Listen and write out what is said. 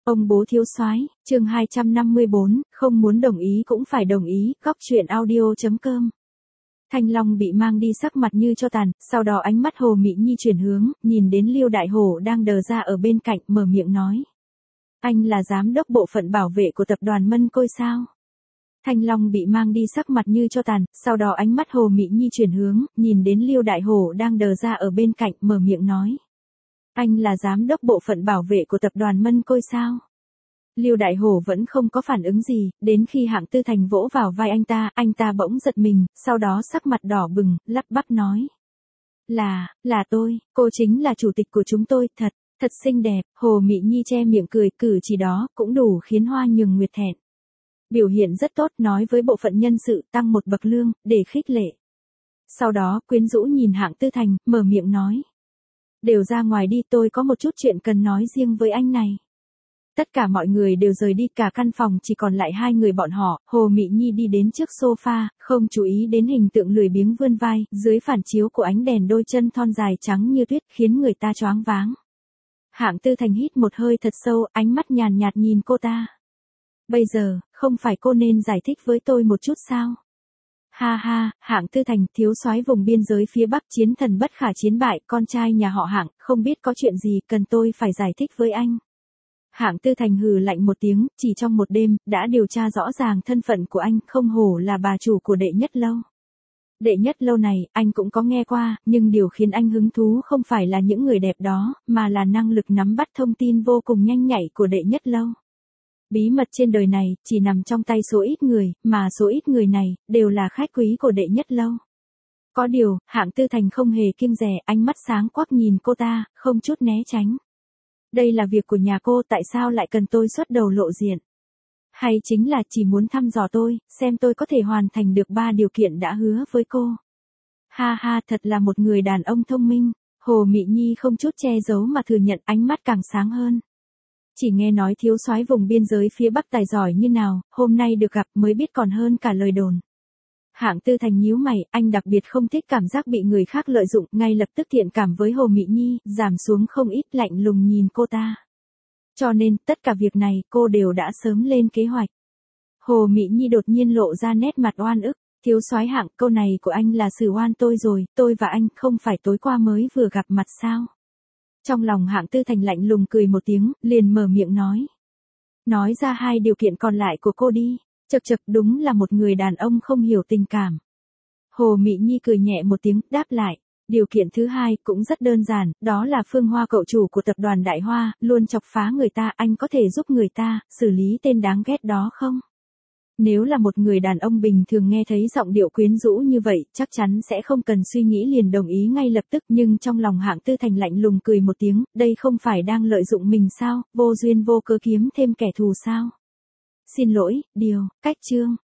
Ông bố thiếu soái, chương 254, không muốn đồng ý cũng phải đồng ý, góc truyện audio.com. Thanh Long bị mang đi sắc mặt như cho tàn, sau đó ánh mắt Hồ Mị Nhi chuyển hướng, nhìn đến Liêu Đại Hổ đang đờ ra ở bên cạnh, mở miệng nói. Anh là giám đốc bộ phận bảo vệ của tập đoàn Mân Côi sao? Thanh Long bị mang đi sắc mặt như cho tàn, sau đó ánh mắt Hồ Mị Nhi chuyển hướng, nhìn đến Liêu Đại Hổ đang đờ ra ở bên cạnh, mở miệng nói. Anh là giám đốc bộ phận bảo vệ của tập đoàn Mân Côi sao? Liêu Đại Hổ vẫn không có phản ứng gì, đến khi Hạng Tư Thành vỗ vào vai anh ta bỗng giật mình, sau đó sắc mặt đỏ bừng, lắp bắp nói. Là tôi, cô chính là chủ tịch của chúng tôi, thật xinh đẹp. Hồ Mị Nhi che miệng cười, cử chỉ đó cũng đủ khiến Hoa Nhường Nguyệt thẹn. Biểu hiện rất tốt, nói với bộ phận nhân sự tăng một bậc lương, để khích lệ. Sau đó, quyến rũ nhìn Hạng Tư Thành, mở miệng nói. Đều ra ngoài đi, tôi có một chút chuyện cần nói riêng với anh này. Tất cả mọi người đều rời đi, cả căn phòng chỉ còn lại hai người bọn họ. Hồ Mị Nhi đi đến trước sofa, không chú ý đến hình tượng lười biếng vươn vai, dưới phản chiếu của ánh đèn đôi chân thon dài trắng như tuyết khiến người ta choáng váng. Hạng Tư Thành hít một hơi thật sâu, ánh mắt nhàn nhạt nhìn cô ta. Bây giờ, không phải cô nên giải thích với tôi một chút sao? Ha ha, Hạng Tư Thành, thiếu soái vùng biên giới phía Bắc, chiến thần bất khả chiến bại, con trai nhà họ Hạng, không biết có chuyện gì cần tôi phải giải thích với anh. Hạng Tư Thành hừ lạnh một tiếng, chỉ trong một đêm, đã điều tra rõ ràng thân phận của anh, không hổ là bà chủ của Đệ Nhất Lâu. Đệ Nhất Lâu này, anh cũng có nghe qua, nhưng điều khiến anh hứng thú không phải là những người đẹp đó, mà là năng lực nắm bắt thông tin vô cùng nhanh nhạy của Đệ Nhất Lâu. Bí mật trên đời này, chỉ nằm trong tay số ít người, mà số ít người này, đều là khách quý của Đệ Nhất Lâu. Có điều, Hạng Tư Thành không hề kiêng dè, ánh mắt sáng quắc nhìn cô ta, không chút né tránh. Đây là việc của nhà cô, tại sao lại cần tôi xuất đầu lộ diện? Hay chính là chỉ muốn thăm dò tôi, xem tôi có thể hoàn thành được 3 điều kiện đã hứa với cô? Ha ha, thật là một người đàn ông thông minh. Hồ Mị Nhi không chút che giấu mà thừa nhận, ánh mắt càng sáng hơn. Chỉ nghe nói thiếu soái vùng biên giới phía Bắc tài giỏi như nào, hôm nay được gặp mới biết còn hơn cả lời đồn. Hạng Tư Thành nhíu mày, anh đặc biệt không thích cảm giác bị người khác lợi dụng, ngay lập tức thiện cảm với Hồ Mị Nhi, giảm xuống không ít, lạnh lùng nhìn cô ta. Cho nên, tất cả việc này, cô đều đã sớm lên kế hoạch. Hồ Mị Nhi đột nhiên lộ ra nét mặt oan ức, thiếu soái Hạng, câu này của anh là xử oan tôi rồi, tôi và anh không phải tối qua mới vừa gặp mặt sao? Trong lòng Hạng Tư Thành lạnh lùng cười một tiếng, liền mở miệng nói. Nói ra 2 điều kiện còn lại của cô đi. Chậc, đúng là một người đàn ông không hiểu tình cảm. Hồ Mị Nhi cười nhẹ một tiếng, đáp lại. Điều kiện thứ 2 cũng rất đơn giản, đó là Phương Hoa cậu chủ của tập đoàn Đại Hoa, luôn chọc phá người ta, anh có thể giúp người ta, xử lý tên đáng ghét đó không? Nếu là một người đàn ông bình thường nghe thấy giọng điệu quyến rũ như vậy, chắc chắn sẽ không cần suy nghĩ liền đồng ý ngay lập tức, nhưng trong lòng Hạng Tư Thành lạnh lùng cười một tiếng, đây không phải đang lợi dụng mình sao, vô duyên vô cớ kiếm thêm kẻ thù sao? Xin lỗi, cách chương.